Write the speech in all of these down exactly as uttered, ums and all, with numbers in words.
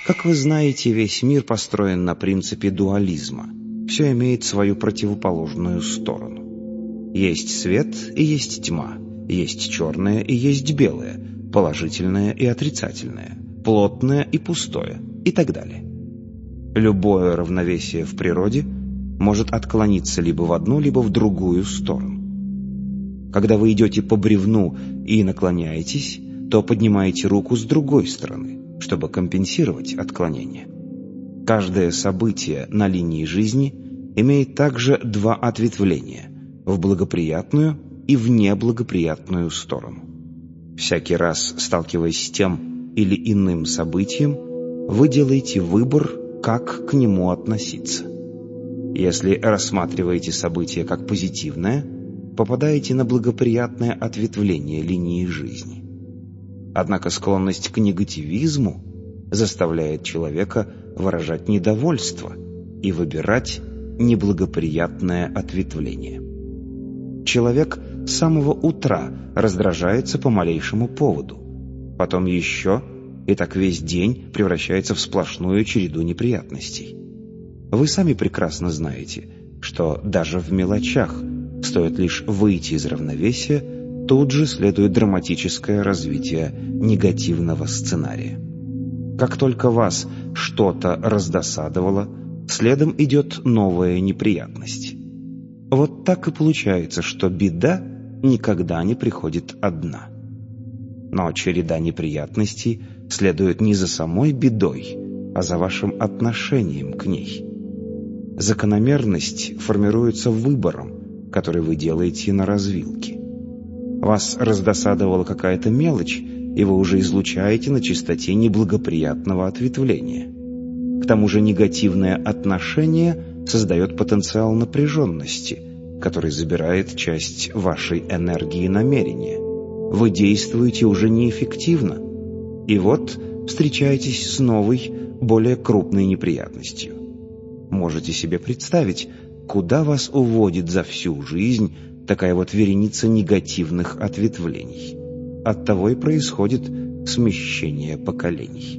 Как вы знаете, весь мир построен на принципе дуализма. Все имеет свою противоположную сторону. Есть свет и есть тьма, есть черное и есть белое, положительное и отрицательное, плотное и пустое и так далее. Любое равновесие в природе может отклониться либо в одну, либо в другую сторону. Когда вы идете по бревну и наклоняетесь, то поднимаете руку с другой стороны, чтобы компенсировать отклонение. Каждое событие на линии жизни имеет также два ответвления – в благоприятную и в неблагоприятную сторону. Всякий раз, сталкиваясь с тем или иным событием, вы делаете выбор, как к нему относиться. Если рассматриваете событие как позитивное, попадаете на благоприятное ответвление линии жизни. Однако склонность к негативизму заставляет человека выражать недовольство и выбирать неблагоприятное ответвление. Человек с самого утра раздражается по малейшему поводу, потом еще, и так весь день превращается в сплошную череду неприятностей. Вы сами прекрасно знаете, что даже в мелочах, стоит лишь выйти из равновесия, тут же следует драматическое развитие негативного сценария. Как только вас что-то раздосадовало, следом идет новая неприятность. Вот так и получается, что беда никогда не приходит одна. Но череда неприятностей следует не за самой бедой, а за вашим отношением к ней. Закономерность формируется выбором, который вы делаете на развилке. Вас раздосадовала какая-то мелочь, и вы уже излучаете на частоте неблагоприятного ответвления. К тому же негативное отношение создает потенциал напряженности, который забирает часть вашей энергии намерения. Вы действуете уже неэффективно. И вот встречаетесь с новой, более крупной неприятностью. Можете себе представить, куда вас уводит за всю жизнь такая вот вереница негативных ответвлений. Оттого и происходит смещение поколений.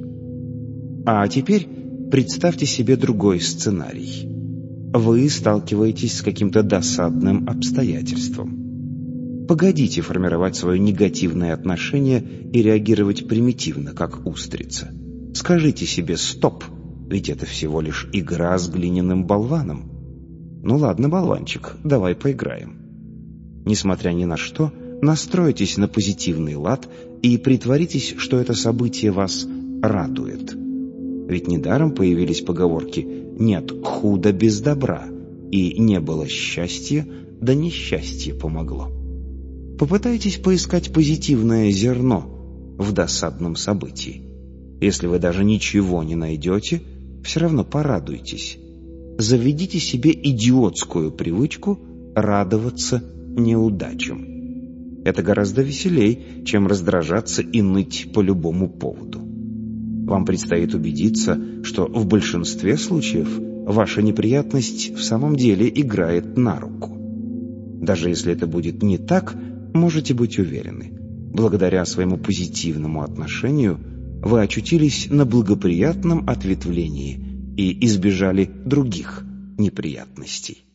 А теперь представьте себе другой сценарий. Вы сталкиваетесь с каким-то досадным обстоятельством. Погодите формировать свое негативное отношение и реагировать примитивно, как устрица. Скажите себе «стоп», ведь это всего лишь игра с глиняным болваном. Ну ладно, болванчик, давай поиграем. Несмотря ни на что, настройтесь на позитивный лад и притворитесь, что это событие вас радует. Ведь недаром появились поговорки «нет худа без добра» и «не было счастья, да несчастье помогло». Попытайтесь поискать позитивное зерно в досадном событии. Если вы даже ничего не найдете, все равно порадуйтесь. Заведите себе идиотскую привычку радоваться неудачам. Это гораздо веселей, чем раздражаться и ныть по любому поводу. Вам предстоит убедиться, что в большинстве случаев ваша неприятность в самом деле играет на руку. Даже если это будет не так, можете быть уверены. Благодаря своему позитивному отношению вы очутились на благоприятном ответвлении и избежали других неприятностей.